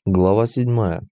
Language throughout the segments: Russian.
Глава 7.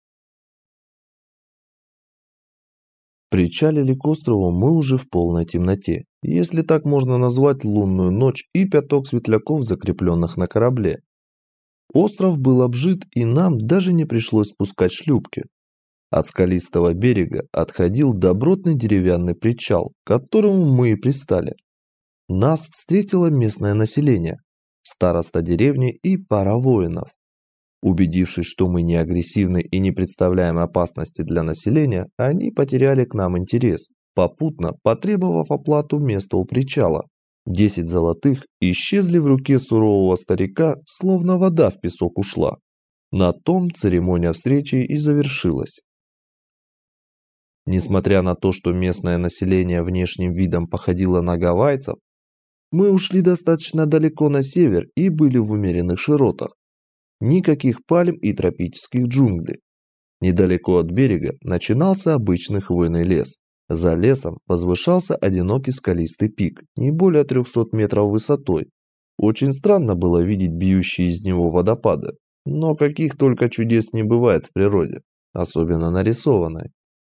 Причалили к острову мы уже в полной темноте, если так можно назвать лунную ночь и пяток светляков, закрепленных на корабле. Остров был обжит, и нам даже не пришлось спускать шлюпки. От скалистого берега отходил добротный деревянный причал, к которому мы и пристали. Нас встретило местное население, староста деревни и пара воинов. Убедившись, что мы не агрессивны и не представляем опасности для населения, они потеряли к нам интерес, попутно потребовав оплату места у причала. 10 золотых исчезли в руке сурового старика, словно вода в песок ушла. На том церемония встречи и завершилась. Несмотря на то, что местное население внешним видом походило на гавайцев, мы ушли достаточно далеко на север и были в умеренных широтах. Никаких пальм и тропических джунглей. Недалеко от берега начинался обычный хвойный лес. За лесом возвышался одинокий скалистый пик, не более 300 метров высотой. Очень странно было видеть бьющие из него водопады, но каких только чудес не бывает в природе, особенно нарисованной.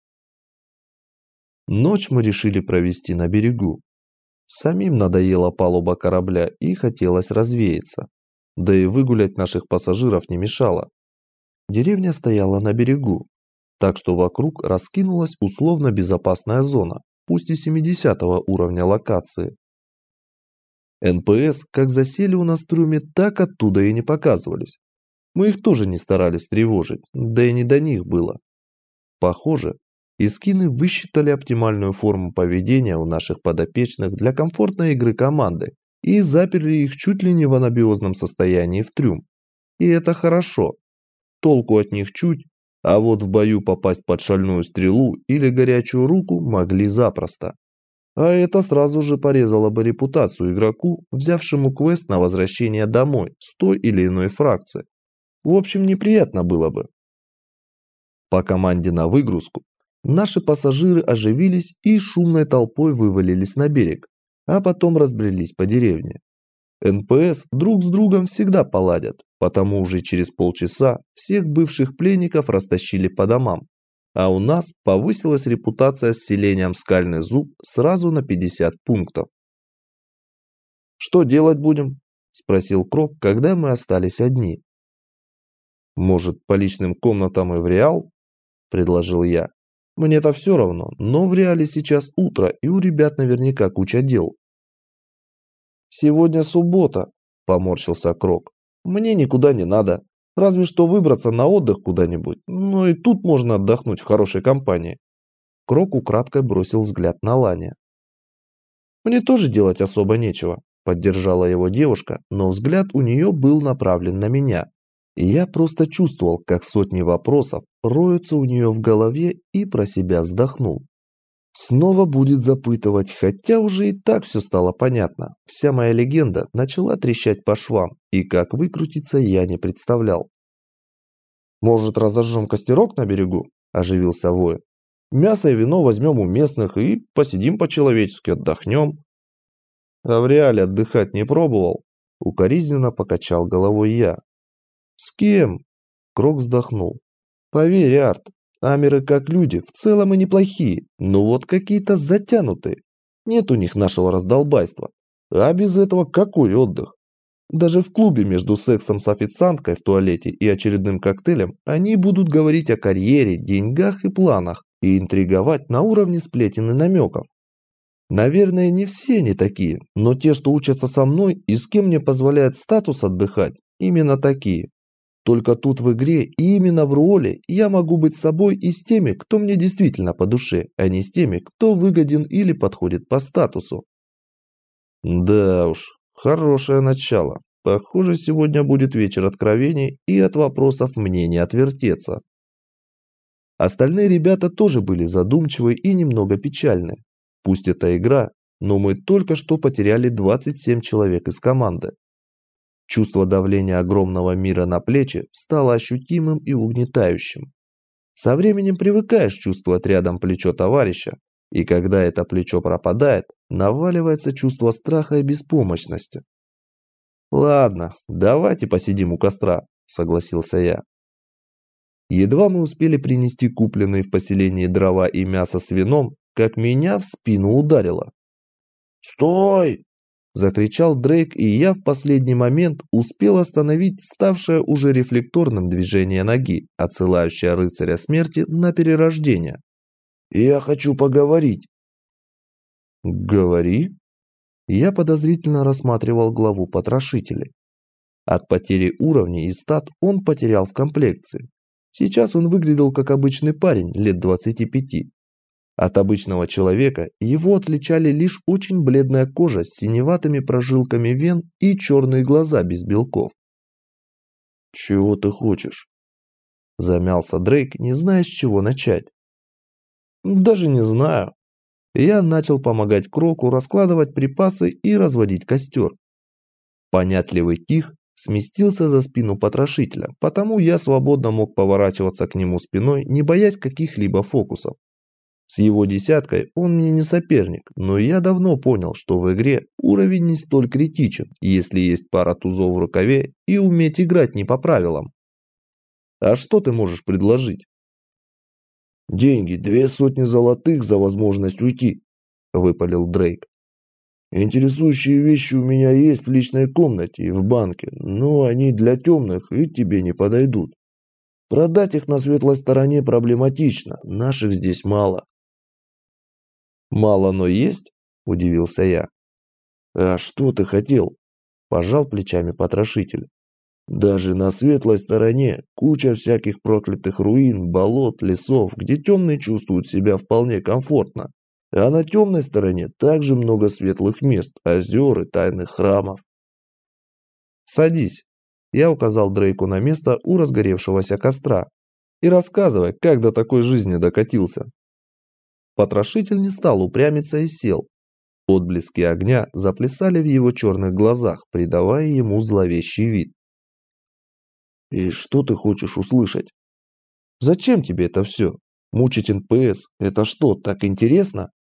Ночь мы решили провести на берегу. Самим надоела палуба корабля и хотелось развеяться. Да и выгулять наших пассажиров не мешало. Деревня стояла на берегу, так что вокруг раскинулась условно безопасная зона, пусть и 70-го уровня локации. НПС как засели у нас в трюме, так оттуда и не показывались. Мы их тоже не старались тревожить, да и не до них было. Похоже, искины высчитали оптимальную форму поведения у наших подопечных для комфортной игры команды и заперли их чуть ли не в анабиозном состоянии в трюм. И это хорошо. Толку от них чуть, а вот в бою попасть под шальную стрелу или горячую руку могли запросто. А это сразу же порезало бы репутацию игроку, взявшему квест на возвращение домой с той или иной фракции. В общем, неприятно было бы. По команде на выгрузку наши пассажиры оживились и шумной толпой вывалились на берег, а потом разбрелись по деревне. НПС друг с другом всегда поладят, потому уже через полчаса всех бывших пленников растащили по домам, а у нас повысилась репутация с селением Скальный Зуб сразу на 50 пунктов. «Что делать будем?» – спросил Крок, когда мы остались одни. «Может, по личным комнатам и в Реал?» – предложил я. «Мне-то все равно, но в Реале сейчас утро, и у ребят наверняка куча дел». «Сегодня суббота», – поморщился Крок. «Мне никуда не надо, разве что выбраться на отдых куда-нибудь, но и тут можно отдохнуть в хорошей компании». Крок украдкой бросил взгляд на Ланя. «Мне тоже делать особо нечего», – поддержала его девушка, но взгляд у нее был направлен на меня. И я просто чувствовал, как сотни вопросов роются у нее в голове, и про себя вздохнул. Снова будет запытывать, хотя уже и так все стало понятно. Вся моя легенда начала трещать по швам, и как выкрутиться я не представлял. «Может, разожжем костерок на берегу?» – оживился воин. «Мясо и вино возьмем у местных и посидим по-человечески, отдохнем». «А в Реале отдыхать не пробовал?» – укоризненно покачал головой я. «С кем?» – Крок вздохнул. «Поверь, Арт, амеры как люди в целом и неплохие, но вот какие-то затянутые. Нет у них нашего раздолбайства. А без этого какой отдых? Даже в клубе между сексом с официанткой в туалете и очередным коктейлем они будут говорить о карьере, деньгах и планах и интриговать на уровне сплетен и намеков. Наверное, не все они такие, но те, что учатся со мной и с кем мне позволяет статус отдыхать, именно такие. Только тут в игре и именно в роли я могу быть собой и с теми, кто мне действительно по душе, а не с теми, кто выгоден или подходит по статусу». Да уж, хорошее начало. Похоже, сегодня будет вечер откровений, и от вопросов мне не отвертеться. Остальные ребята тоже были задумчивы и немного печальны. Пусть это игра, но мы только что потеряли 27 человек из команды. Чувство давления огромного мира на плечи стало ощутимым и угнетающим. Со временем привыкаешь чувствовать рядом плечо товарища, и когда это плечо пропадает, наваливается чувство страха и беспомощности. «Ладно, давайте посидим у костра», – согласился я. Едва мы успели принести купленные в поселении дрова и мясо с вином, как меня в спину ударило. «Стой!» – закричал Дрейк, и я в последний момент успел остановить ставшее уже рефлекторным движение ноги, отсылающее рыцаря смерти на перерождение. «Я хочу поговорить». «Говори?» Я подозрительно рассматривал главу потрошителей. От потери уровней и стат он потерял в комплекции. Сейчас он выглядел как обычный парень лет 25. От обычного человека его отличали лишь очень бледная кожа с синеватыми прожилками вен и черные глаза без белков. «Чего ты хочешь?» Замялся Дрейк, не зная, с чего начать. «Даже не знаю». Я начал помогать Кроку раскладывать припасы и разводить костер. Понятливый Тих сместился за спину потрошителя, потому я свободно мог поворачиваться к нему спиной, не боясь каких-либо фокусов. С его десяткой он мне не соперник, но я давно понял, что в игре уровень не столь критичен, если есть пара тузов в рукаве и уметь играть не по правилам. А что ты можешь предложить? «Деньги, 200 золотых за возможность уйти», – выпалил Дрейк. «Интересующие вещи у меня есть в личной комнате и в банке, но они для темных и тебе не подойдут. Продать их на светлой стороне проблематично, наших здесь мало». «Мало, но есть?» – удивился я. «А что ты хотел?» – пожал плечами потрошитель. «Даже на светлой стороне куча всяких проклятых руин, болот, лесов, где темные чувствуют себя вполне комфортно. А на темной стороне также много светлых мест, озер и тайных храмов». «Садись», – я указал Дрейку на место у разгоревшегося костра. «И рассказывай, как до такой жизни докатился». Потрошитель не стал упрямиться и сел. Отблески огня заплясали в его черных глазах, придавая ему зловещий вид. «И что ты хочешь услышать?» «Зачем тебе это все? Мучить НПС – это что, так интересно?»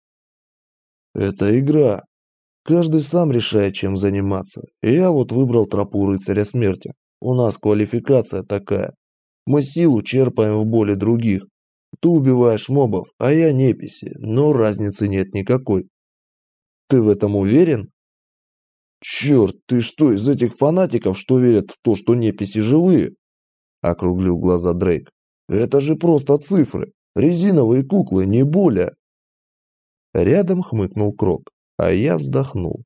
«Это игра. Каждый сам решает, чем заниматься. И я вот выбрал тропу рыцаря смерти. У нас квалификация такая. Мы силу черпаем в боли других. Ты убиваешь мобов, а я неписи, но разницы нет никакой». «Ты в этом уверен?» «Черт, ты что, из этих фанатиков, что верят в то, что неписи живые?» – округлил глаза Дрейк. «Это же просто цифры. Резиновые куклы, не более». Рядом хмыкнул Крок, а я вздохнул.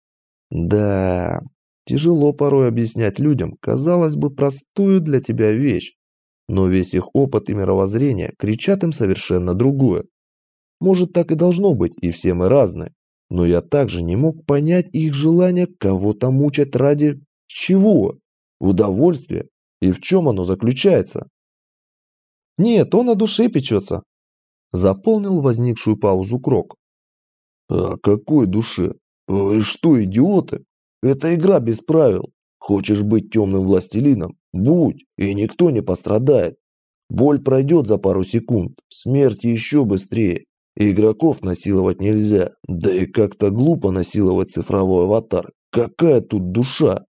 Да, тяжело порой объяснять людям, казалось бы, простую для тебя вещь, но весь их опыт и мировоззрение кричат им совершенно другое. Может, так и должно быть, и все мы разные, но я также не мог понять их желание кого-то мучать ради чего? Удовольствия? И в чем оно заключается? «Нет, он о душе печется», – заполнил возникшую паузу Крок. «О какой душе? Вы что, идиоты? Это игра без правил. Хочешь быть темным властелином? Будь, и никто не пострадает. Боль пройдет за пару секунд, смерть еще быстрее. Игроков насиловать нельзя, да и как-то глупо насиловать цифровой аватар. Какая тут душа?»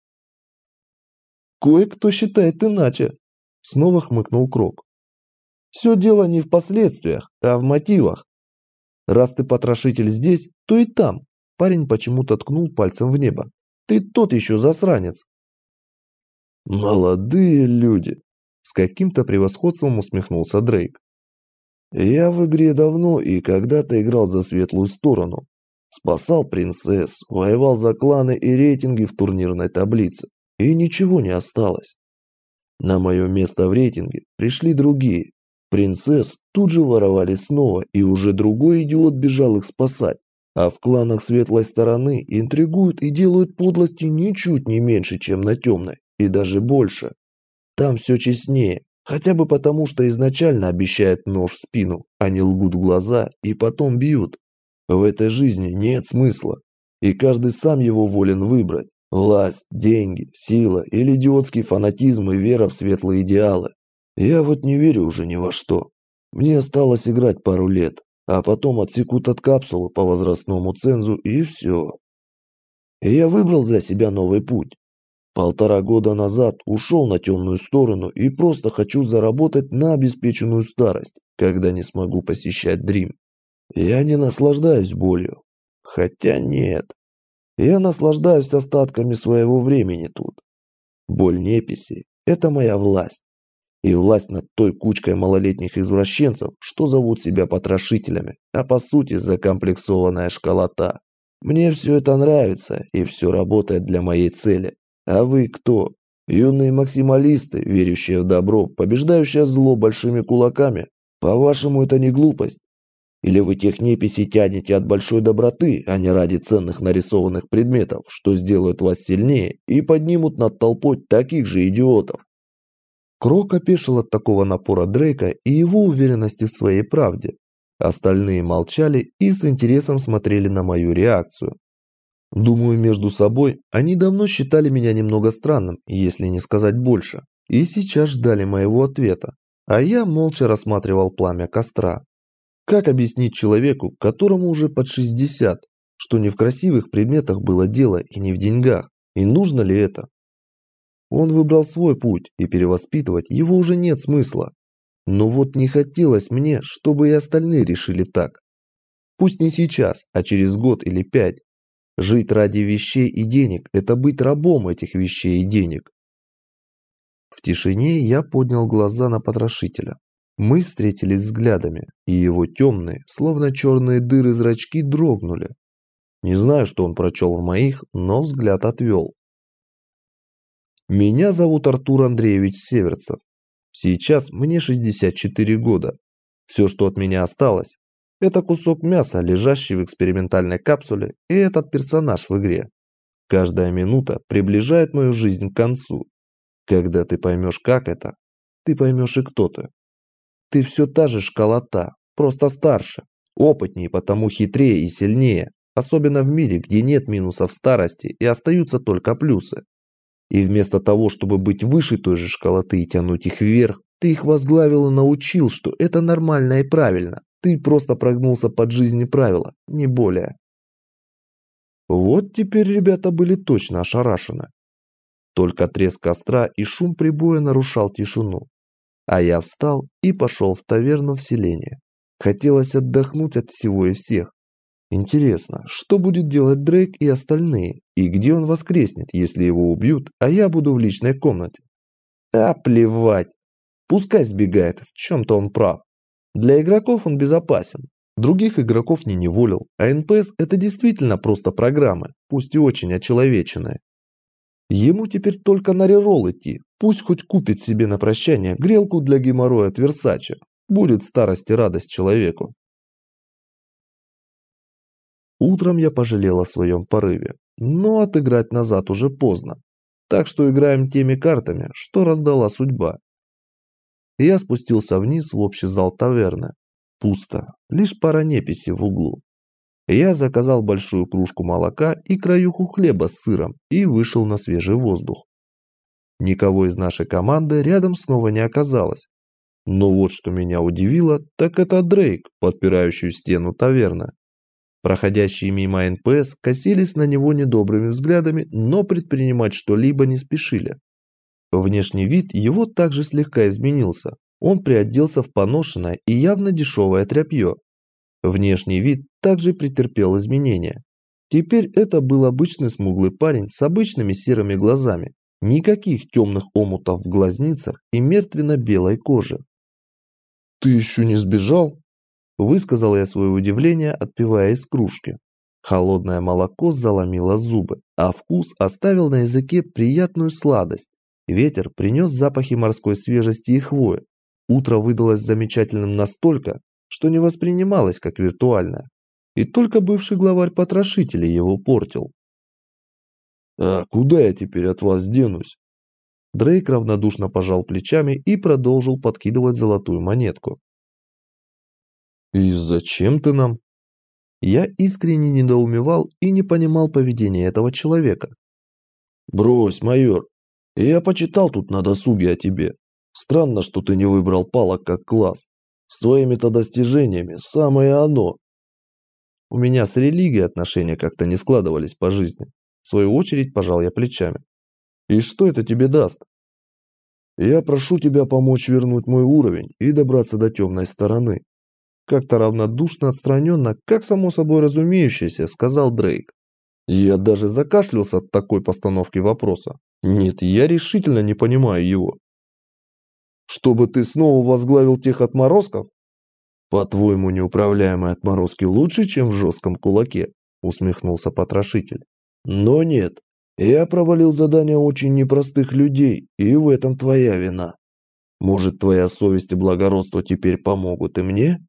«Кое-кто считает иначе», – снова хмыкнул Крок. «Все дело не в последствиях, а в мотивах. Раз ты потрошитель здесь, то и там». Парень почему-то ткнул пальцем в небо. «Ты тот еще засранец». «Молодые люди», – с каким-то превосходством усмехнулся Дрейк. «Я в игре давно и когда-то играл за светлую сторону. Спасал принцесс, воевал за кланы и рейтинги в турнирной таблице. И ничего не осталось. На мое место в рейтинге пришли другие. Принцесс тут же воровали снова, и уже другой идиот бежал их спасать. А в кланах светлой стороны интригуют и делают подлости ничуть не меньше, чем на темной, и даже больше. Там все честнее, хотя бы потому, что изначально обещают нож в спину, они лгут в глаза и потом бьют. В этой жизни нет смысла, и каждый сам его волен выбрать. Власть, деньги, сила или идиотский фанатизм и вера в светлые идеалы. Я вот не верю уже ни во что. Мне осталось играть пару лет, а потом отсекут от капсулы по возрастному цензу и все. И я выбрал для себя новый путь. 1,5 года назад ушел на темную сторону и просто хочу заработать на обеспеченную старость, когда не смогу посещать Дрим. Я не наслаждаюсь болью. Хотя нет. Я наслаждаюсь остатками своего времени тут. Боль неписи – это моя власть. И власть над той кучкой малолетних извращенцев, что зовут себя потрошителями, а по сути закомплексованная школота. Мне все это нравится, и все работает для моей цели. А вы кто? Юные максималисты, верящие в добро, побеждающие зло большими кулаками? По-вашему, это не глупость? Или вы тех неписей тянете от большой доброты, а не ради ценных нарисованных предметов, что сделают вас сильнее и поднимут над толпой таких же идиотов? Крок опешил от такого напора Дрейка и его уверенности в своей правде. Остальные молчали и с интересом смотрели на мою реакцию. Думаю, между собой они давно считали меня немного странным, если не сказать больше, и сейчас ждали моего ответа, а я молча рассматривал пламя костра. Как объяснить человеку, которому уже под 60, что не в красивых предметах было дело и не в деньгах, и нужно ли это? Он выбрал свой путь, и перевоспитывать его уже нет смысла. Но вот не хотелось мне, чтобы и остальные решили так. Пусть не сейчас, а через год или 5. Жить ради вещей и денег – это быть рабом этих вещей и денег. В тишине я поднял глаза на потрошителя. Мы встретились взглядами, и его темные, словно черные дыры зрачки дрогнули. Не знаю, что он прочел в моих, но взгляд отвел. Меня зовут Артур Андреевич Северцев. Сейчас мне 64 года. Все, что от меня осталось, это кусок мяса, лежащий в экспериментальной капсуле, и этот персонаж в игре. Каждая минута приближает мою жизнь к концу. Когда ты поймешь, как это, ты поймешь и кто ты. Ты все та же школота, просто старше, опытнее, потому хитрее и сильнее, особенно в мире, где нет минусов старости и остаются только плюсы. И вместо того, чтобы быть выше той же школоты и тянуть их вверх, ты их возглавил и научил, что это нормально и правильно. Ты просто прогнулся под жизнь и правила, не более. Вот теперь ребята были точно ошарашены. Только треск костра и шум прибоя нарушал тишину. А я встал и пошел в таверну в селение. Хотелось отдохнуть от всего и всех. Интересно, что будет делать Дрейк и остальные, и где он воскреснет, если его убьют, а я буду в личной комнате? А плевать. Пускай сбегает, в чем-то он прав. Для игроков он безопасен. Других игроков не неволил, а НПС это действительно просто программы, пусть и очень очеловеченные. Ему теперь только на реролл идти, пусть хоть купит себе на прощание грелку для геморроя от Версаче. Будет старость и радость человеку. Утром я пожалел о своем порыве, но отыграть назад уже поздно. Так что играем теми картами, что раздала судьба. Я спустился вниз в общий зал таверны. Пусто, лишь пара неписей в углу. Я заказал большую кружку молока и краюху хлеба с сыром и вышел на свежий воздух. Никого из нашей команды рядом снова не оказалось. Но вот что меня удивило, так это Дрейк, подпирающий стену таверны. Проходящие мимо НПС косились на него недобрыми взглядами, но предпринимать что-либо не спешили. Внешний вид его также слегка изменился. Он приоделся в поношенное и явно дешевое тряпье. Внешний вид также претерпел изменения. Теперь это был обычный смуглый парень с обычными серыми глазами. Никаких темных омутов в глазницах и мертвенно-белой кожи. «Ты еще не сбежал?» Высказал я свое удивление, отпивая из кружки. Холодное молоко заломило зубы, а вкус оставил на языке приятную сладость. Ветер принес запахи морской свежести и хвои. Утро выдалось замечательным настолько, что не воспринималось как виртуальное. И только бывший главарь потрошителей его портил. «А куда я теперь от вас денусь?» Дрейк равнодушно пожал плечами и продолжил подкидывать золотую монетку. «И зачем ты нам?» Я искренне недоумевал и не понимал поведения этого человека. «Брось, майор. Я почитал тут на досуге о тебе. Странно, что ты не выбрал палок как класс. С твоими-то достижениями самое оно». У меня с религией отношения как-то не складывались по жизни. В свою очередь пожал я плечами. И что это тебе даст? Я прошу тебя помочь вернуть мой уровень и добраться до темной стороны. Как-то равнодушно, отстраненно, как само собой разумеющееся, сказал Дрейк. Я даже закашлялся от такой постановки вопроса. Нет, я решительно не понимаю его. Чтобы ты снова возглавил тех отморозков? По-твоему, неуправляемые отморозки лучше, чем в жестком кулаке? Усмехнулся потрошитель. Но нет. Я провалил задание очень непростых людей, и в этом твоя вина. Может, твоя совесть и благородство теперь помогут и мне?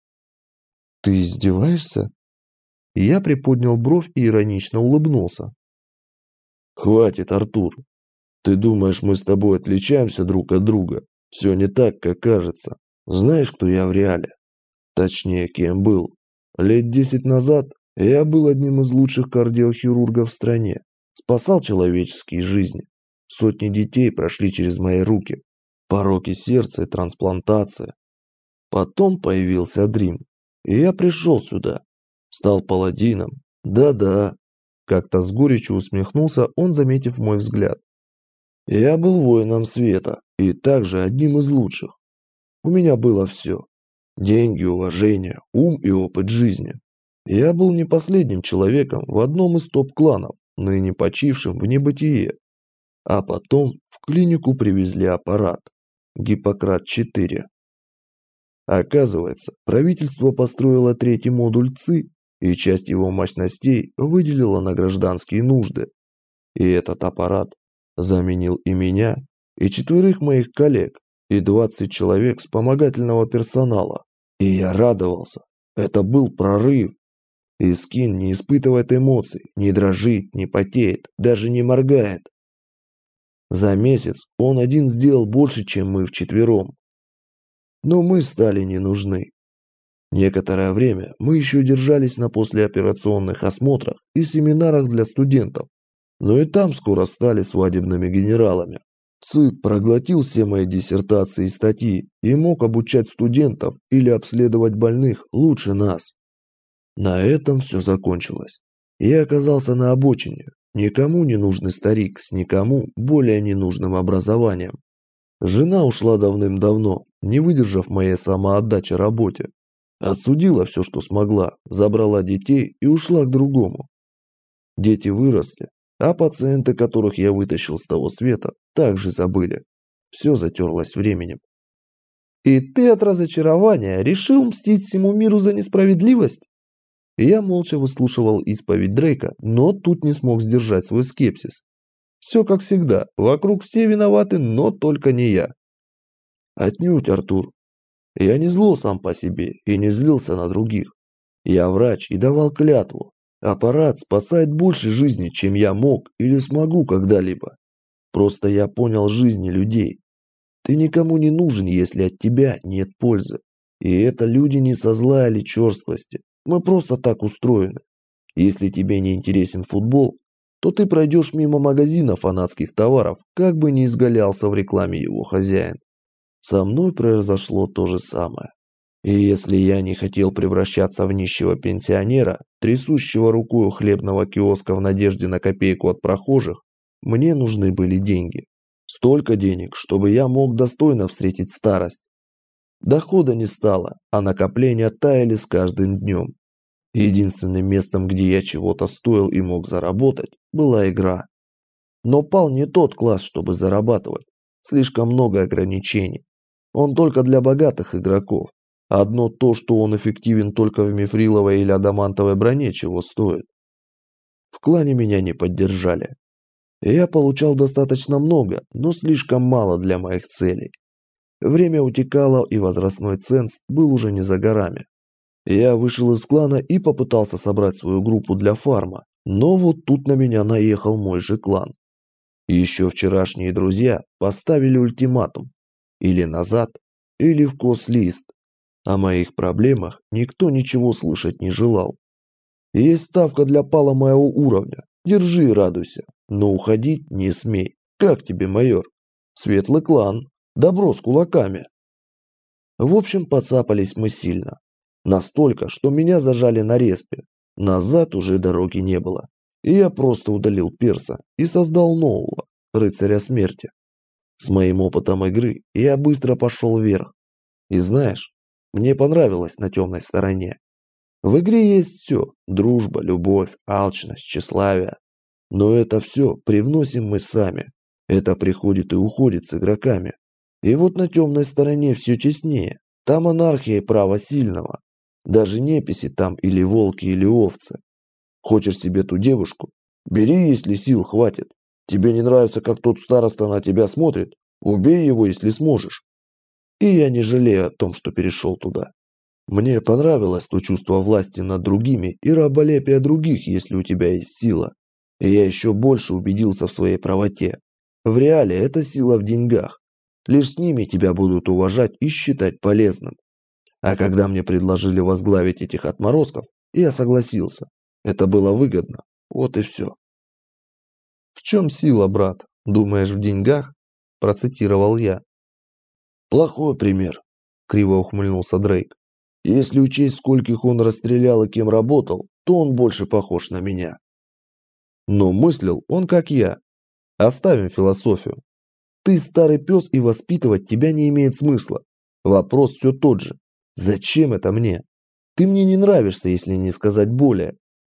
Ты издеваешься? Я приподнял бровь и иронично улыбнулся. Хватит, Артур. Ты думаешь, мы с тобой отличаемся друг от друга? Все не так, как кажется. Знаешь, кто я в реале? Точнее, кем был. Лет 10 назад я был одним из лучших кардиохирургов в стране. Спасал человеческие жизни. Сотни детей прошли через мои руки. Пороки сердца и трансплантация. Потом появился Дрим. И я пришел сюда. Стал паладином. Да-да. Как-то с горечью усмехнулся он, заметив мой взгляд. Я был воином света. И также одним из лучших. У меня было все. Деньги, уважение, ум и опыт жизни. Я был не последним человеком в одном из топ-кланов, ныне почившим в небытие. А потом в клинику привезли аппарат. Гиппократ-4. Оказывается, правительство построило третий модуль ЦИ, и часть его мощностей выделило на гражданские нужды. И этот аппарат заменил и меня, и 4 моих коллег, и 20 человек вспомогательного персонала. И я радовался. Это был прорыв. Искин не испытывает эмоций, не дрожит, не потеет, даже не моргает. За месяц он один сделал больше, чем мы вчетвером. Но мы стали не нужны. Некоторое время мы еще держались на послеоперационных осмотрах и семинарах для студентов, но и там скоро стали свадебными генералами. ЦИ проглотил все мои диссертации и статьи и мог обучать студентов или обследовать больных лучше нас. На этом все закончилось. Я оказался на обочине, никому не нужный старик с никому более ненужным образованием. Жена ушла давным-давно, не выдержав моей самоотдачи работе. Отсудила все, что смогла, забрала детей и ушла к другому. Дети выросли, а пациенты, которых я вытащил с того света, также забыли. Все затерлось временем. И ты от разочарования решил мстить всему миру за несправедливость? Я молча выслушивал исповедь Дрейка, но тут не смог сдержать свой скепсис. Все как всегда, вокруг все виноваты, но только не я. Отнюдь, Артур. Я не зло сам по себе и не злился на других. Я врач и давал клятву. Аппарат спасает больше жизни, чем я мог или смогу когда-либо. Просто я понял жизни людей. Ты никому не нужен, если от тебя нет пользы. И это люди не со зла или черствости. Мы просто так устроены. Если тебе не интересен футбол, то ты пройдешь мимо магазина фанатских товаров, как бы ни изгалялся в рекламе его хозяин. Со мной произошло то же самое. И если я не хотел превращаться в нищего пенсионера, трясущего рукой у хлебного киоска в надежде на копейку от прохожих, мне нужны были деньги. Столько денег, чтобы я мог достойно встретить старость. Дохода не стало, а накопления таяли с каждым днем. Единственным местом, где я чего-то стоил и мог заработать, была игра. Но пал не тот класс, чтобы зарабатывать. Слишком много ограничений. Он только для богатых игроков. Одно то, что он эффективен только в мифриловой или адамантовой броне, чего стоит. В клане меня не поддержали. Я получал достаточно много, но слишком мало для моих целей. Время утекало, и возрастной ценз был уже не за горами. Я вышел из клана и попытался собрать свою группу для фарма, но вот тут на меня наехал мой же клан. Еще вчерашние друзья поставили ультиматум. Или назад, или в кослист. О моих проблемах никто ничего слышать не желал. Есть ставка для пала моего уровня. Держи и радуйся. Но уходить не смей. Как тебе, майор? Светлый клан. Добро с кулаками. В общем, поцапались мы сильно. Настолько, что меня зажали на респе. Назад уже дороги не было. И я просто удалил перса и создал нового. рыцаря смерти. С моим опытом игры я быстро пошел вверх. И знаешь, мне понравилось на темной стороне. В игре есть все: дружба, любовь, алчность, тщеславие. Но это все привносим мы сами. Это приходит и уходит с игроками. И вот на темной стороне все честнее. Там анархия и право сильного. Даже неписи там или волки, или овцы. Хочешь себе ту девушку? Бери, если сил хватит. Тебе не нравится, как тот староста на тебя смотрит? Убей его, если сможешь. И я не жалею о том, что перешел туда. Мне понравилось то чувство власти над другими и раболепие других, если у тебя есть сила. И я еще больше убедился в своей правоте. В реале эта сила в деньгах. Лишь с ними тебя будут уважать и считать полезным. А когда мне предложили возглавить этих отморозков, я согласился. Это было выгодно. Вот и все. «В чем сила, брат? Думаешь, в деньгах?» – процитировал я. «Плохой пример», – криво ухмыльнулся Дрейк. «Если учесть, скольких он расстрелял и кем работал, то он больше похож на меня». Но мыслил он как я. Оставим философию. Ты старый пес, и воспитывать тебя не имеет смысла. Вопрос все тот же. Зачем это мне? Ты мне не нравишься, если не сказать более.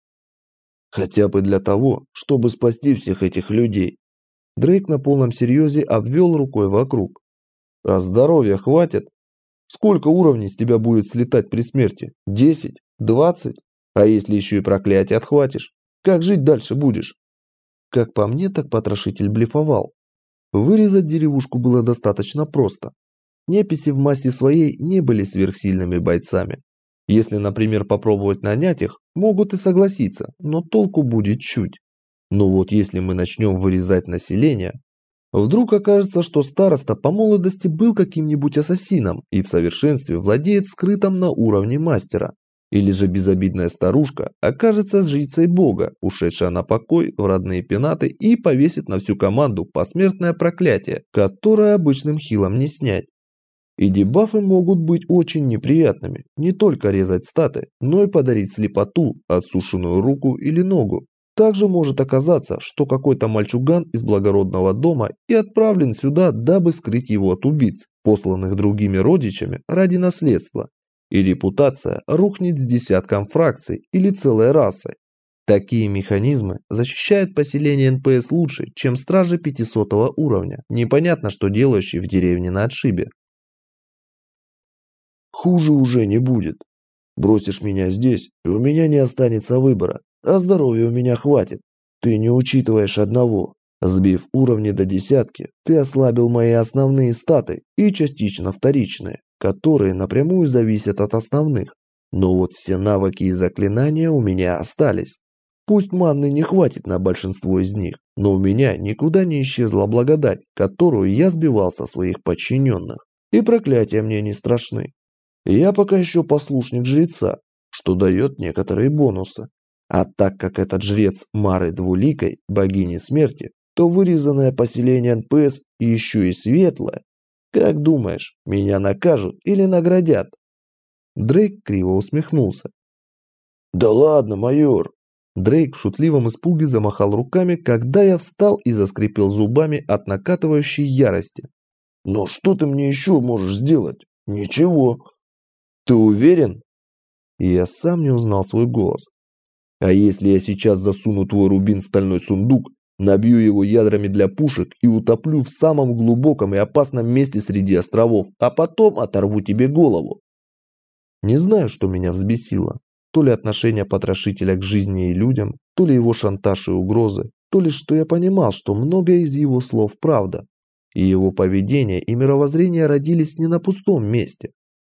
Хотя бы для того, чтобы спасти всех этих людей. Дрейк на полном серьезе обвел рукой вокруг. А здоровья хватит? Сколько уровней с тебя будет слетать при смерти? 10? 20? А если еще и проклятие отхватишь? Как жить дальше будешь? Как по мне, так потрошитель блефовал. Вырезать деревушку было достаточно просто. Неписи в массе своей не были сверхсильными бойцами. Если, например, попробовать нанять их, могут и согласиться, но толку будет чуть. Но вот если мы начнем вырезать население, вдруг окажется, что староста по молодости был каким-нибудь ассасином и в совершенстве владеет скрытым на уровне мастера. Или же безобидная старушка окажется жрицей бога, ушедшая на покой в родные пенаты, и повесит на всю команду посмертное проклятие, которое обычным хилом не снять. И дебафы могут быть очень неприятными, не только резать статы, но и подарить слепоту, отсушенную руку или ногу. Также может оказаться, что какой-то мальчуган из благородного дома и отправлен сюда, дабы скрыть его от убийц, посланных другими родичами ради наследства. И репутация рухнет с десятком фракций или целой расой. Такие механизмы защищают поселение НПС лучше, чем стражи 500 уровня, непонятно что делающие в деревне на отшибе. Хуже уже не будет. Бросишь меня здесь, и у меня не останется выбора, а здоровья у меня хватит. Ты не учитываешь одного. Сбив уровни до десятки, ты ослабил мои основные статы и частично вторичные, которые напрямую зависят от основных. Но вот все навыки и заклинания у меня остались. Пусть манны не хватит на большинство из них, но у меня никуда не исчезла благодать, которую я сбивал со своих подчиненных. И проклятия мне не страшны. Я пока еще послушник жреца, что дает некоторые бонусы. А так как этот жрец Мары Двуликой, богини смерти, то вырезанное поселение НПС и еще и светлое. Как думаешь, меня накажут или наградят? Дрейк криво усмехнулся. Да ладно, майор. Дрейк в шутливом испуге замахал руками, когда я встал и заскрипел зубами от накатывающей ярости. Но что ты мне еще можешь сделать? Ничего. Ты уверен? И я сам не узнал свой голос. А если я сейчас засуну твой рубин в стальной сундук, набью его ядрами для пушек и утоплю в самом глубоком и опасном месте среди островов, а потом оторву тебе голову? Не знаю, что меня взбесило. То ли отношение потрошителя к жизни и людям, то ли его шантаж и угрозы, то ли что я понимал, что многое из его слов правда. И его поведение и мировоззрение родились не на пустом месте.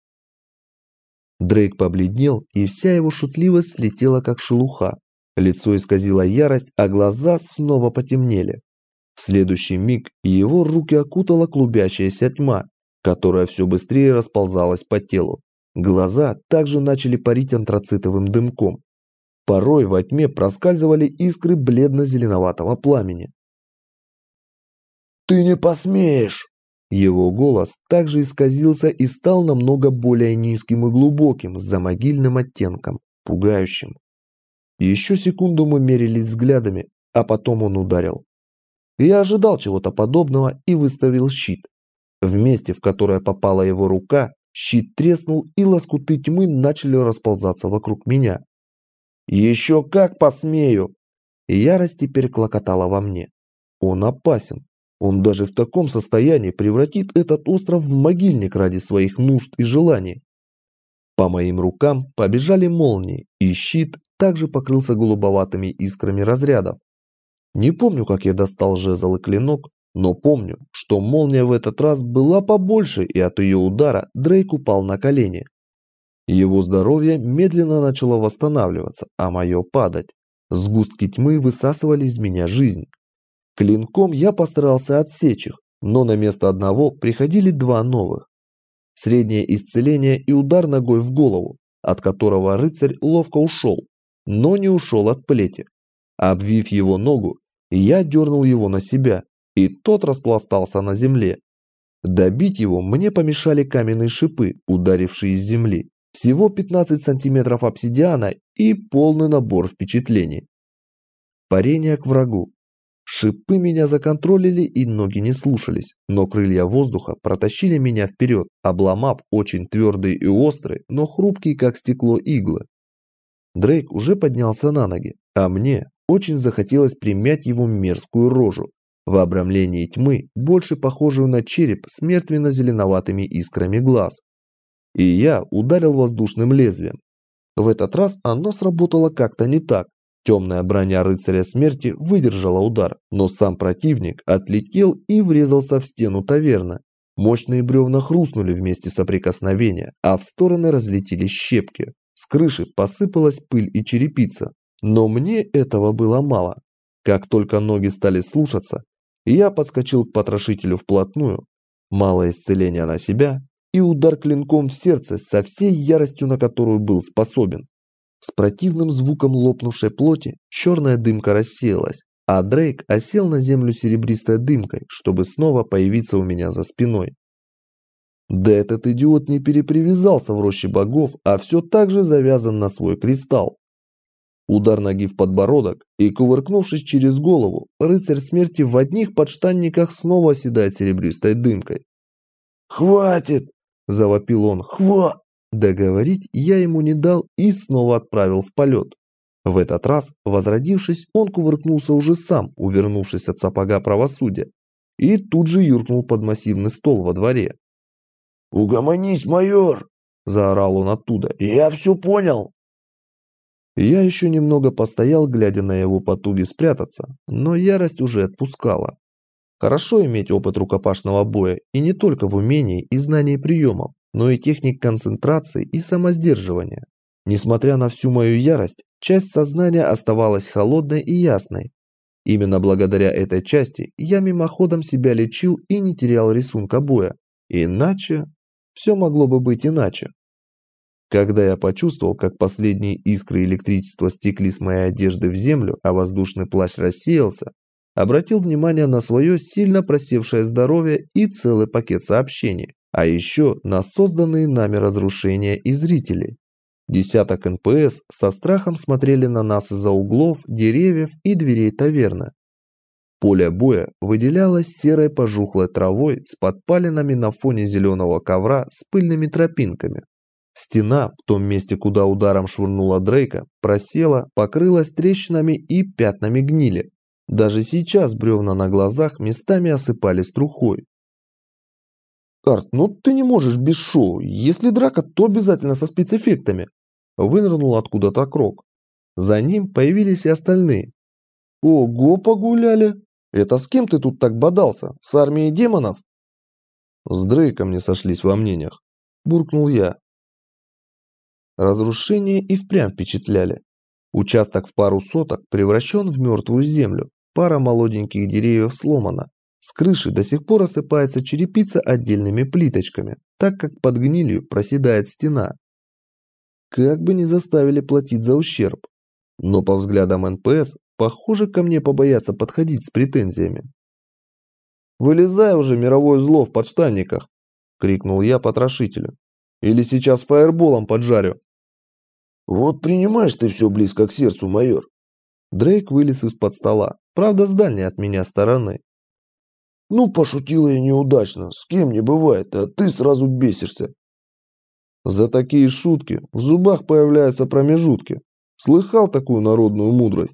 Дрейк побледнел, и вся его шутливость слетела как шелуха. Лицо исказило ярость, а глаза снова потемнели. В следующий миг его руки окутала клубящаяся тьма, которая все быстрее расползалась по телу. Глаза также начали парить антрацитовым дымком. Порой во тьме проскальзывали искры бледно-зеленоватого пламени. «Ты не посмеешь!» Его голос также исказился и стал намного более низким и глубоким, с замогильным оттенком, пугающим. Еще секунду мы мерились взглядами, а потом он ударил. Я ожидал чего-то подобного и выставил щит. В месте, в которое попала его рука, щит треснул, и лоскуты тьмы начали расползаться вокруг меня. «Еще как посмею!» Ярость теперь клокотала во мне. Он опасен. Он даже в таком состоянии превратит этот остров в могильник ради своих нужд и желаний. По моим рукам побежали молнии, и щит также покрылся голубоватыми искрами разрядов. Не помню, как я достал жезл и клинок, но помню, что молния в этот раз была побольше, и от ее удара Дрейк упал на колени. Его здоровье медленно начало восстанавливаться, а мое падать. Сгустки тьмы высасывали из меня жизнь. Клинком я постарался отсечь их, но на место одного приходили два новых. Среднее исцеление и удар ногой в голову, от которого рыцарь ловко ушел, но не ушел от плети. Обвив его ногу, я дернул его на себя, и тот распластался на земле. Добить его мне помешали каменные шипы, ударившие из земли. Всего 15 сантиметров обсидиана и полный набор впечатлений. Парение к врагу. Шипы меня законтролили, и ноги не слушались, но крылья воздуха протащили меня вперед, обломав очень твердые и острые, но хрупкие, как стекло, иглы. Дрейк уже поднялся на ноги, а мне очень захотелось примять его мерзкую рожу, в обрамлении тьмы, больше похожую на череп с мертвенно-зеленоватыми искрами глаз. И я ударил воздушным лезвием. В этот раз оно сработало как-то не так. Темная броня рыцаря смерти выдержала удар, но сам противник отлетел и врезался в стену таверны. Мощные бревна хрустнули вместе соприкосновения, а в стороны разлетелись щепки. С крыши посыпалась пыль и черепица. Но мне этого было мало. Как только ноги стали слушаться, я подскочил к потрошителю вплотную, малое исцеление на себя и удар клинком в сердце со всей яростью, на которую был способен. С противным звуком лопнувшей плоти черная дымка рассеялась, а Дрейк осел на землю серебристой дымкой, чтобы снова появиться у меня за спиной. Да этот идиот не перепривязался в роще богов, а все так же завязан на свой кристалл. Удар ноги в подбородок, и, кувыркнувшись через голову, рыцарь смерти в одних подштанниках снова оседает серебристой дымкой. «Хватит!» – завопил он. Договорить я ему не дал и снова отправил в полет. В этот раз, возродившись, он кувыркнулся уже сам, увернувшись от сапога правосудия, и тут же юркнул под массивный стол во дворе. «Угомонись, майор!» – заорал он оттуда. «Я все понял!» Я еще немного постоял, глядя на его потуги спрятаться, но ярость уже отпускала. Хорошо иметь опыт рукопашного боя, и не только в умении и знании приемов, но и техник концентрации и самосдерживания. Несмотря на всю мою ярость, часть сознания оставалась холодной и ясной. Именно благодаря этой части я мимоходом себя лечил и не терял рисунка боя. Иначе все могло бы быть иначе. Когда я почувствовал, как последние искры электричества стекли с моей одежды в землю, а воздушный плащ рассеялся, обратил внимание на свое сильно просевшее здоровье и целый пакет сообщений, а еще на созданные нами разрушения и зрителей. Десяток НПС со страхом смотрели на нас из-за углов, деревьев и дверей таверны. Поле боя выделялось серой пожухлой травой с подпалинами на фоне зеленого ковра с пыльными тропинками. Стена в том месте, куда ударом швырнула Дрейка, просела, покрылась трещинами и пятнами гнили. Даже сейчас бревна на глазах местами осыпались трухой. «Карт, ну ты не можешь без шоу. Если драка, то обязательно со спецэффектами». Вынырнул откуда-то Крок. За ним появились и остальные. «Ого, погуляли! Это с кем ты тут так бодался? С армией демонов?» «С Дрейком не сошлись во мнениях», – буркнул я. Разрушения и впрямь впечатляли. Участок в пару соток превращен в мертвую землю, пара молоденьких деревьев сломана. С крыши до сих пор осыпается черепица отдельными плиточками, так как под гнилью проседает стена. Как бы не заставили платить за ущерб. Но по взглядам НПС, похоже, ко мне побоятся подходить с претензиями. «Вылезай уже, мировое зло в подштанниках!» – крикнул я потрошителю. «Или сейчас фаерболом поджарю!» «Вот принимаешь ты все близко к сердцу, майор!» Дрейк вылез из-под стола, правда с дальней от меня стороны. Ну, пошутила я неудачно, с кем не бывает, а ты сразу бесишься. За такие шутки в зубах появляются промежутки. Слыхал такую народную мудрость?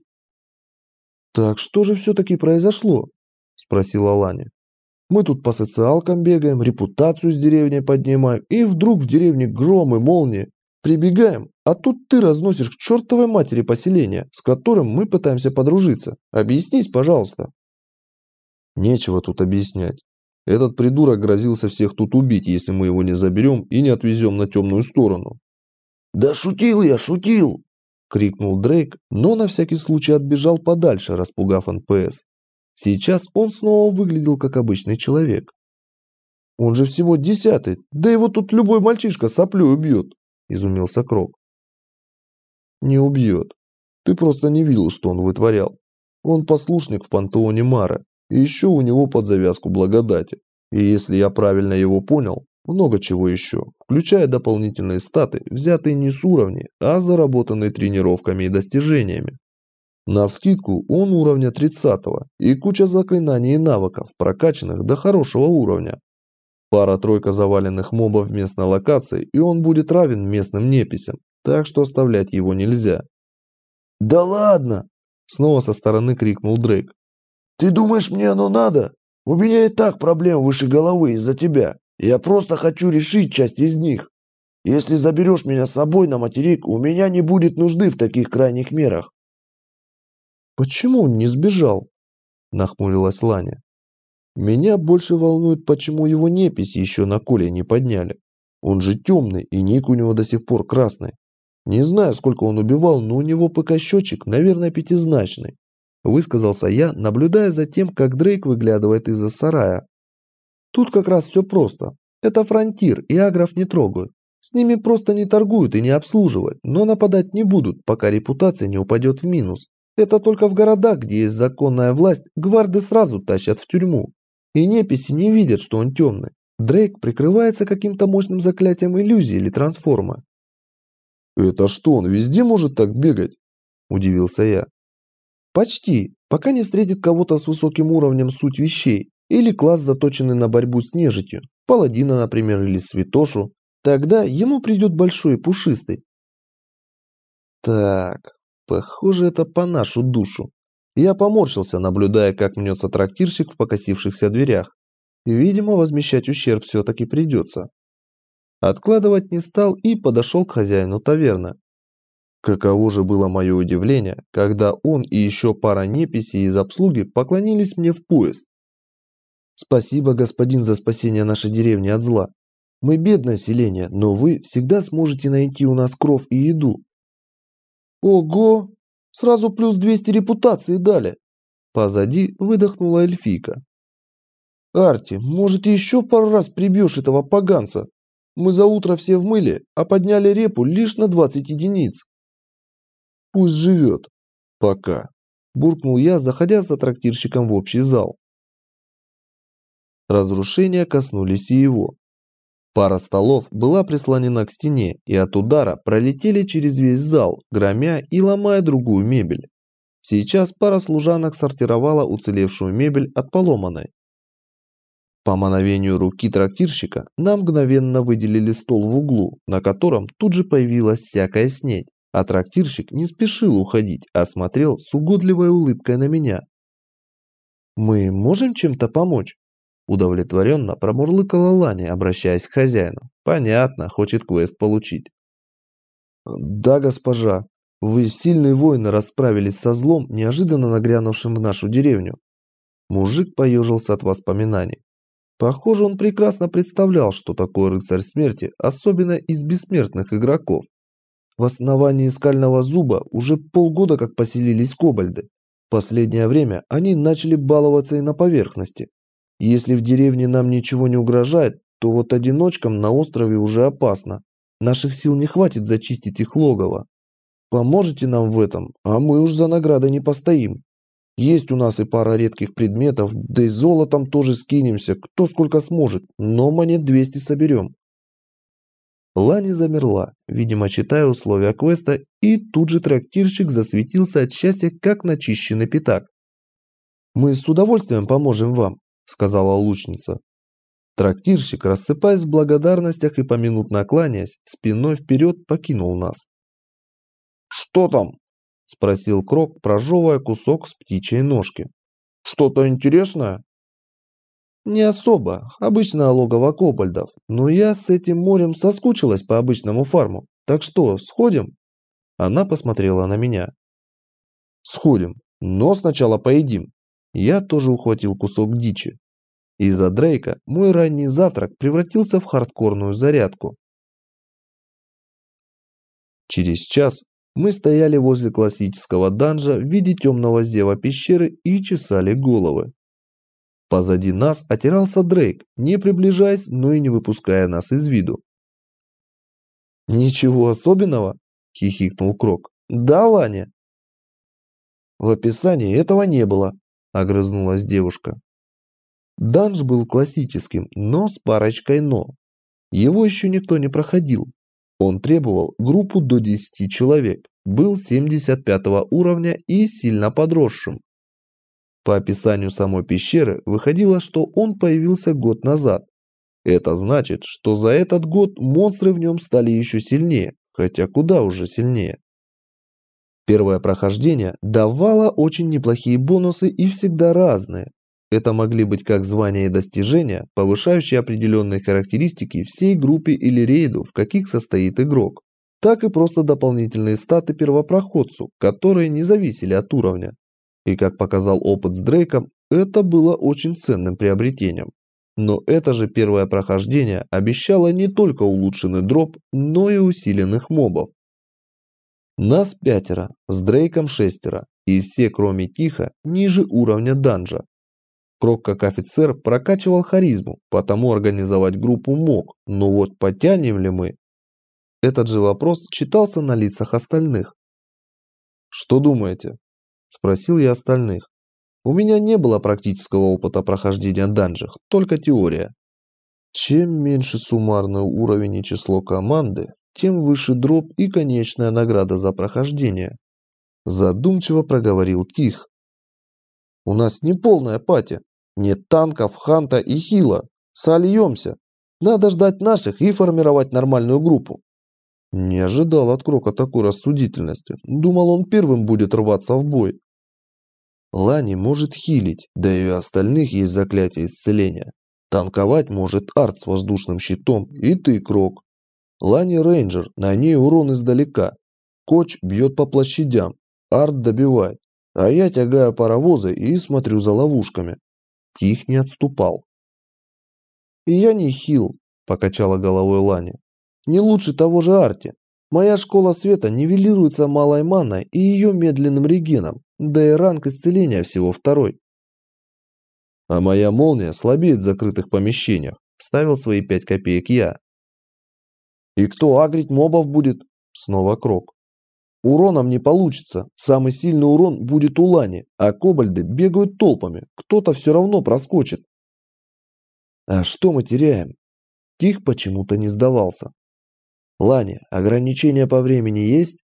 Так что же все-таки произошло? Спросила Ланя. Мы тут по социалкам бегаем, репутацию с деревней поднимаем, и вдруг в деревне гром и молнии. Прибегаем, а тут ты разносишь к чертовой матери поселения, с которым мы пытаемся подружиться. Объяснись, пожалуйста. Нечего тут объяснять. Этот придурок грозился всех тут убить, если мы его не заберем и не отвезем на темную сторону. «Да шутил я, шутил!» — крикнул Дрейк, но на всякий случай отбежал подальше, распугав НПС. Сейчас он снова выглядел как обычный человек. «Он же всего 10-й, да его тут любой мальчишка соплей убьет!» — изумился Крок. «Не убьет. Ты просто не видел, что он вытворял. Он послушник в пантеоне Мара, и еще у него под завязку благодати. И если я правильно его понял, много чего еще, включая дополнительные статы, взятые не с уровней, а заработанные тренировками и достижениями. Навскидку он уровня 30-го, и куча заклинаний и навыков, прокачанных до хорошего уровня. Пара-тройка заваленных мобов в местной локации, и он будет равен местным неписям, так что оставлять его нельзя». «Да ладно!» — снова со стороны крикнул Дрейк. «Ты думаешь, мне оно надо? У меня и так проблем выше головы из-за тебя. Я просто хочу решить часть из них. Если заберешь меня с собой на материк, у меня не будет нужды в таких крайних мерах». «Почему он не сбежал?» – нахмурилась Ланя. «Меня больше волнует, почему его непись еще на Коле не подняли. Он же темный, и ник у него до сих пор красный. Не знаю, сколько он убивал, но у него ПК-счетчик, наверное, пятизначный», – высказался я, наблюдая за тем, как Дрейк выглядывает из-за сарая. «Тут как раз все просто. Это фронтир, и агров не трогают. С ними просто не торгуют и не обслуживают, но нападать не будут, пока репутация не упадет в минус. Это только в городах, где есть законная власть, гварды сразу тащат в тюрьму. И неписи не видят, что он темный. Дрейк прикрывается каким-то мощным заклятием иллюзии или трансформа». «Это что, он везде может так бегать?» – удивился я. «Почти, пока не встретит кого-то с высоким уровнем суть вещей, или класс, заточенный на борьбу с нежитью, паладина, например, или святошу. Тогда ему придет большой и пушистый». Так, похоже, это по нашу душу. Я поморщился, наблюдая, как мнется трактирщик в покосившихся дверях. Видимо, возмещать ущерб все-таки придется. Откладывать не стал и подошел к хозяину таверны. Каково же было мое удивление, когда он и еще пара неписей из обслуги поклонились мне в пояс. «Спасибо, господин, за спасение нашей деревни от зла. Мы бедное селение, но вы всегда сможете найти у нас кров и еду». «Ого! Сразу плюс 200 репутации дали!» Позади выдохнула эльфийка. «Арти, может, еще пару раз прибьешь этого поганца? Мы за утро все в мыле, а подняли репу лишь на 20 единиц». «Пусть живет. Пока», – буркнул я, заходя за трактирщиком в общий зал. Разрушения коснулись и его. Пара столов была прислонена к стене, и от удара пролетели через весь зал, громя и ломая другую мебель. Сейчас пара служанок сортировала уцелевшую мебель от поломанной. По мановению руки трактирщика нам мгновенно выделили стол в углу, на котором тут же появилась всякая снедь, а трактирщик не спешил уходить, а смотрел с угодливой улыбкой на меня. «Мы можем чем-то помочь?» Удовлетворенно промурлыкала Ланя, обращаясь к хозяину. «Понятно, хочет квест получить». «Да, госпожа, вы сильные воины расправились со злом, неожиданно нагрянувшим в нашу деревню». Мужик поежился от воспоминаний. Похоже, он прекрасно представлял, что такое рыцарь смерти, особенно из бессмертных игроков. В основании скального зуба уже полгода как поселились кобальды. В последнее время они начали баловаться и на поверхности. Если в деревне нам ничего не угрожает, то вот одиночкам на острове уже опасно. Наших сил не хватит зачистить их логово. Поможете нам в этом, а мы уж за наградой не постоим. Есть у нас и пара редких предметов, да и золотом тоже скинемся, кто сколько сможет, но монет 200 соберем». Лани замерла, видимо, читая условия квеста, и тут же трактирщик засветился от счастья, как начищенный пятак. «Мы с удовольствием поможем вам. сказала лучница. Трактирщик, рассыпаясь в благодарностях и поминутно кланяясь, спиной вперед покинул нас. «Что там?» – спросил Крок, прожевывая кусок с птичьей ножки. «Что-то интересное?» «Не особо. Обычное логово кобальдов. Но я с этим морем соскучилась по обычному фарму. Так что, сходим?» Она посмотрела на меня. «Сходим, но сначала поедим». Я тоже ухватил кусок дичи. Из-за Дрейка мой ранний завтрак превратился в хардкорную зарядку. Через час мы стояли возле классического данжа в виде темного зева пещеры и чесали головы. Позади нас отирался Дрейк, не приближаясь, но и не выпуская нас из виду. «Ничего особенного?» – хихикнул Крок. «Да, Ланя?» «В описании этого не было», – огрызнулась девушка. Данж был классическим, но с парочкой «но». Его еще никто не проходил. Он требовал группу до 10 человек, был 75 уровня и сильно подросшим. По описанию самой пещеры выходило, что он появился год назад. Это значит, что за этот год монстры в нем стали еще сильнее, хотя куда уже сильнее. Первое прохождение давало очень неплохие бонусы и всегда разные. Это могли быть как звания и достижения, повышающие определенные характеристики всей группе или рейду, в каких состоит игрок, так и просто дополнительные статы первопроходцу, которые не зависели от уровня. И как показал опыт с Дрейком, это было очень ценным приобретением. Но это же первое прохождение обещало не только улучшенный дроп, но и усиленных мобов. Нас 5, с Дрейком 6, и все, кроме Тихо, ниже уровня данжа. Крок как офицер прокачивал харизму, потому организовать группу мог, но вот потянем ли мы? Этот же вопрос читался на лицах остальных. «Что думаете?» – спросил я остальных. У меня не было практического опыта прохождения данжей, только теория. Чем меньше суммарный уровень и число команды, тем выше дроп и конечная награда за прохождение. Задумчиво проговорил Тих. У нас не полная пати. Нет танков, ханта и хила. Сольемся. Надо ждать наших и формировать нормальную группу. Не ожидал от Крока такой рассудительности. Думал, он первым будет рваться в бой. Лани может хилить, да и у остальных есть заклятие исцеления. Танковать может арт с воздушным щитом и ты, Крок. Лани рейнджер, на ней урон издалека. Коч бьет по площадям, арт добивает. А я тягаю паровозы и смотрю за ловушками. Тих не отступал. И я не хил, покачала головой Лани. Не лучше того же арти. Моя школа света нивелируется малой маной и ее медленным регеном, да и ранг исцеления всего 2. А моя молния слабеет в закрытых помещениях, вставил свои 5 копеек я. И кто агрить мобов будет? Снова Крок. Уроном не получится, самый сильный урон будет у Лани, а кобальды бегают толпами, кто-то все равно проскочит. А что мы теряем? Тих почему-то не сдавался. Лани, ограничения по времени есть?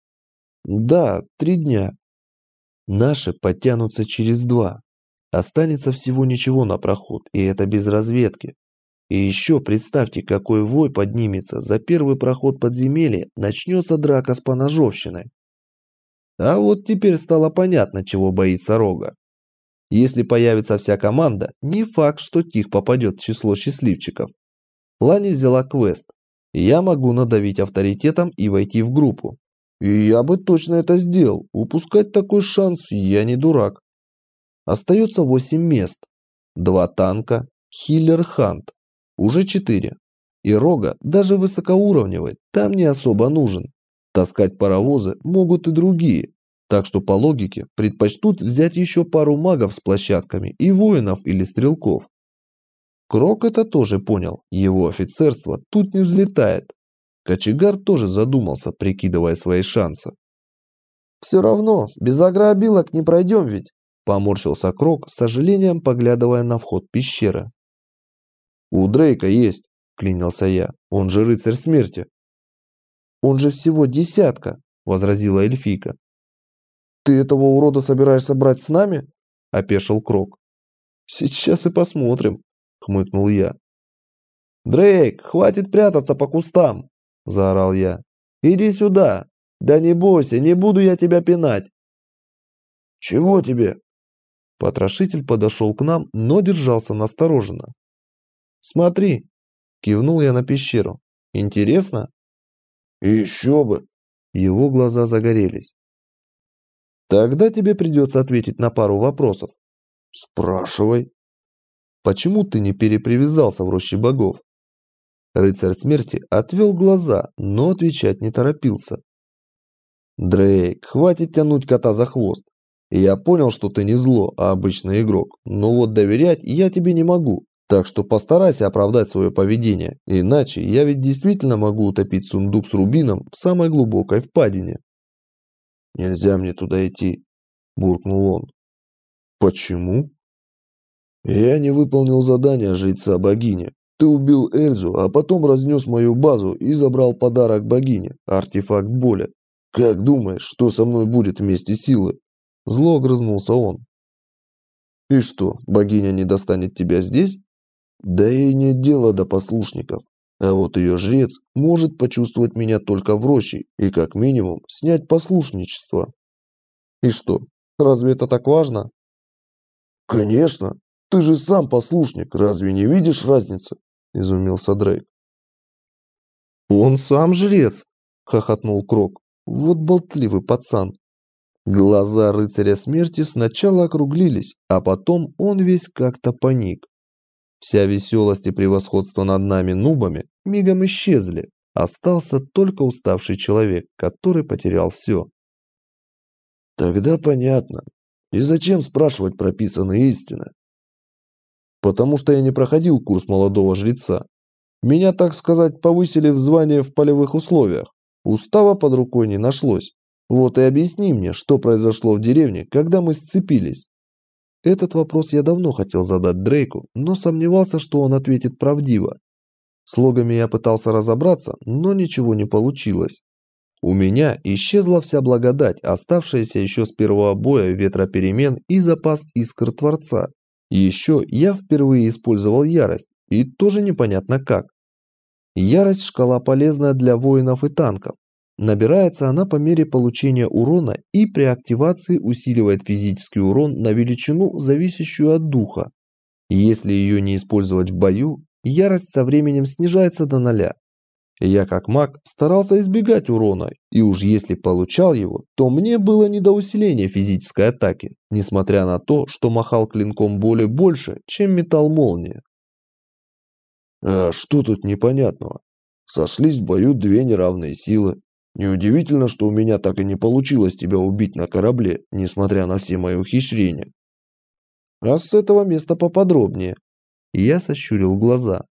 Да, 3 дня. Наши подтянутся через 2. Останется всего ничего на проход, и это без разведки. И еще представьте, какой вой поднимется, за первый проход подземелья начнется драка с поножовщиной. А вот теперь стало понятно, чего боится Рога. Если появится вся команда, не факт, что Тих попадет в число счастливчиков. Лани взяла квест. Я могу надавить авторитетом и войти в группу. И я бы точно это сделал. Упускать такой шанс я не дурак. Остается 8 мест. 2 танка, хиллер-хант. Уже 4. И Рога, даже высокоуровневый, там не особо нужен. Таскать паровозы могут и другие. Так что по логике предпочтут взять еще пару магов с площадками и воинов или стрелков. Крок это тоже понял, его офицерство тут не взлетает. Кочегар тоже задумался, прикидывая свои шансы. «Все равно, без агрообилок не пройдем ведь», – поморщился Крок, с сожалением поглядывая на вход пещеры. «У Дрейка есть», – клянился я, – «он же рыцарь смерти». «Он же всего 10», – возразила эльфийка. «Ты этого урода собираешься брать с нами?» – опешил Крок. Сейчас и посмотрим, хмыкнул я. Дрейк, хватит прятаться по кустам, заорал я. Иди сюда. Да не бойся, не буду я тебя пинать. Чего тебе? Потрошитель подошел к нам, но держался настороженно. Смотри, кивнул я на пещеру. Интересно? Еще бы. Его глаза загорелись. Тогда тебе придется ответить на пару вопросов. Спрашивай. Почему ты не перепривязался в роще богов? Рыцарь смерти отвел глаза, но отвечать не торопился. Дрейк, хватит тянуть кота за хвост. Я понял, что ты не зло, а обычный игрок, но вот доверять я тебе не могу. Так что постарайся оправдать свое поведение, иначе я ведь действительно могу утопить сундук с рубином в самой глубокой впадине. Нельзя мне туда идти, буркнул он. Почему? Я не выполнил задание жреца богини. Ты убил Эльзу, а потом разнес мою базу и забрал подарок богине, артефакт боли. Как думаешь, что со мной будет вместе силы? Зло огрызнулся он. И что, богиня не достанет тебя здесь? Да ей нет дела до послушников. А вот ее жрец может почувствовать меня только в роще и как минимум снять послушничество. И что, разве это так важно? Конечно, ты же сам послушник, разве не видишь разницы? Изумился Дрейк. Он сам жрец, хохотнул Крок. Вот болтливый пацан. Глаза рыцаря смерти сначала округлились, а потом он весь как-то паник. Вся веселость и превосходство над нами нубами мигом исчезли. Остался только уставший человек, который потерял все. Тогда понятно. И зачем спрашивать прописанные истины? Потому что я не проходил курс молодого жреца. Меня, так сказать, повысили в звание в полевых условиях. Устава под рукой не нашлось. Вот и объясни мне, что произошло в деревне, когда мы сцепились. Этот вопрос я давно хотел задать Дрейку, но сомневался, что он ответит правдиво. С логами я пытался разобраться, но ничего не получилось. У меня исчезла вся благодать, оставшаяся еще с первого боя ветра перемен и запас искр Творца. Еще я впервые использовал ярость, и тоже непонятно как. Ярость – шкала полезная для воинов и танков. Набирается она по мере получения урона и при активации усиливает физический урон на величину, зависящую от духа. Если ее не использовать в бою, ярость со временем снижается до 0. Я как маг старался избегать урона, и уж если получал его, то мне было не до усиления физической атаки, несмотря на то, что махал клинком боли больше, чем метал молнии. А что тут непонятного? Сошлись в бою две неравные силы. Неудивительно, что у меня так и не получилось тебя убить на корабле, несмотря на все мои ухищрения. А с этого места поподробнее. Я сощурил глаза.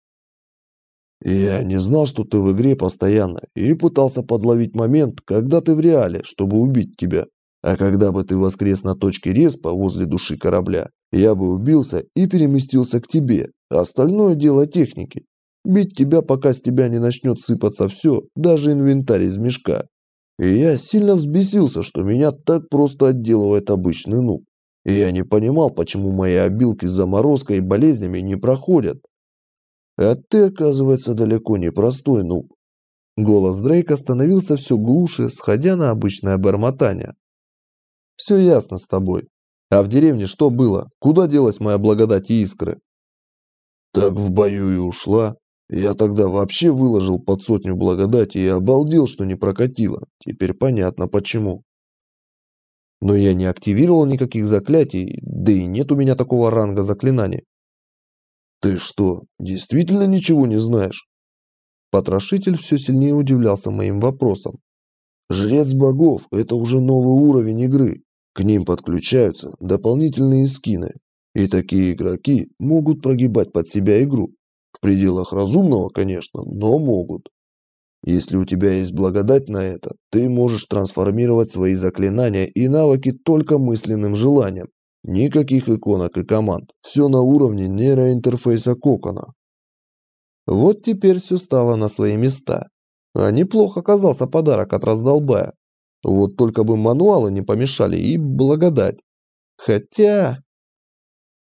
Я не знал, что ты в игре постоянно, и пытался подловить момент, когда ты в реале, чтобы убить тебя. А когда бы ты воскрес на точке респа возле души корабля, я бы убился и переместился к тебе. Остальное дело техники. Бить тебя, пока с тебя не начнет сыпаться все, даже инвентарь из мешка. И я сильно взбесился, что меня так просто отделывает обычный нуб. И я не понимал, почему мои обилки с заморозкой и болезнями не проходят. А ты, оказывается, далеко не простой нуб. Голос Дрейка становился все глуше, сходя на обычное бормотание. Все ясно с тобой. А в деревне что было? Куда делась моя благодать и искры? Так в бою и ушла. Я тогда вообще выложил под 100 благодати и обалдел, что не прокатило. Теперь понятно почему. Но я не активировал никаких заклятий, да и нет у меня такого ранга заклинаний. Ты что, действительно ничего не знаешь? Потрошитель все сильнее удивлялся моим вопросом. Жрец богов – это уже новый уровень игры. К ним подключаются дополнительные скины. И такие игроки могут прогибать под себя игру. В пределах разумного, конечно, но могут. Если у тебя есть благодать на это, ты можешь трансформировать свои заклинания и навыки только мысленным желанием. Никаких иконок и команд. Все на уровне нейроинтерфейса кокона. Вот теперь все стало на свои места. А неплохо оказался подарок от раздолбая. Вот только бы мануалы не помешали и благодать. Хотя...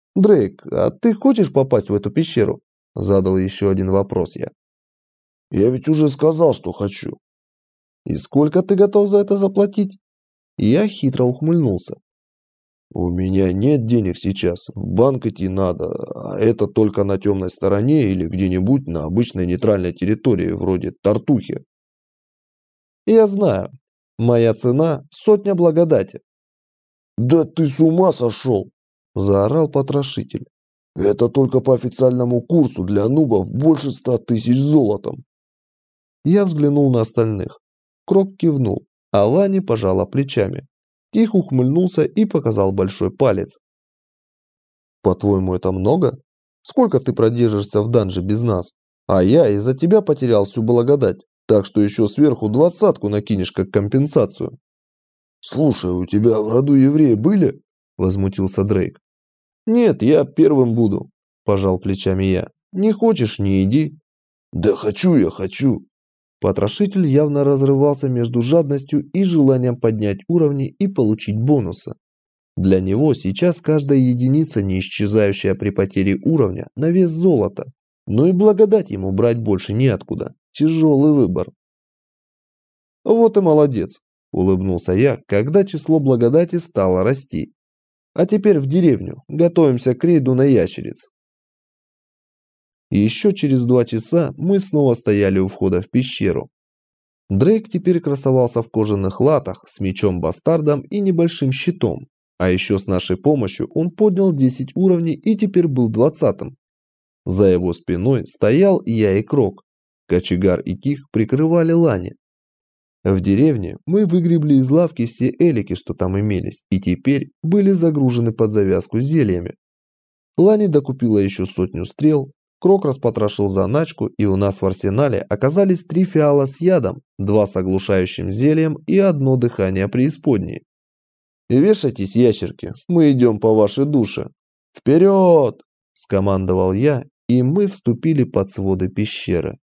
Дрейк, а ты хочешь попасть в эту пещеру? Задал еще один вопрос я. Я ведь уже сказал, что хочу. И сколько ты готов за это заплатить? Я хитро ухмыльнулся. У меня нет денег сейчас, в банк идти надо, а это только на темной стороне или где-нибудь на обычной нейтральной территории, вроде Тартухи. Я знаю, моя цена — 100 благодати. Да ты с ума сошел! Заорал потрошитель. Это только по официальному курсу для нубов больше 100 тысяч золотом. Я взглянул на остальных. Крок кивнул, а Лани пожала плечами. Тихо ухмыльнулся и показал большой палец. «По-твоему, это много? Сколько ты продержишься в данже без нас? А я из-за тебя потерял всю благодать, так что еще сверху 20-ку накинешь как компенсацию». «Слушай, у тебя в роду евреи были?» – возмутился Дрейк. «Нет, я первым буду», – пожал плечами я. «Не хочешь – не иди». «Да хочу я, хочу». Потрошитель явно разрывался между жадностью и желанием поднять уровни и получить бонусы. Для него сейчас каждая единица, не исчезающая при потере уровня, на вес золота. Но и благодать ему брать больше неоткуда. Тяжелый выбор. «Вот и молодец», – улыбнулся я, когда число благодати стало расти. «А теперь в деревню. Готовимся к рейду на ящериц». И еще через 2 часа мы снова стояли у входа в пещеру. Дрейк теперь красовался в кожаных латах с мечом-бастардом и небольшим щитом. А еще с нашей помощью он поднял 10 уровней и теперь был 20-м. За его спиной стоял я и Крок. Кочегар и Тих прикрывали Лани. В деревне мы выгребли из лавки все элики, что там имелись, и теперь были загружены под завязку зельями. Лани докупила еще 100 стрел. Крок распотрошил заначку, и у нас в арсенале оказались 3 фиала с ядом, 2 с оглушающим зельем и 1 дыхание преисподней. «Вешайтесь, ящерки, мы идем по вашей душе». «Вперед!» – скомандовал я, и мы вступили под своды пещеры.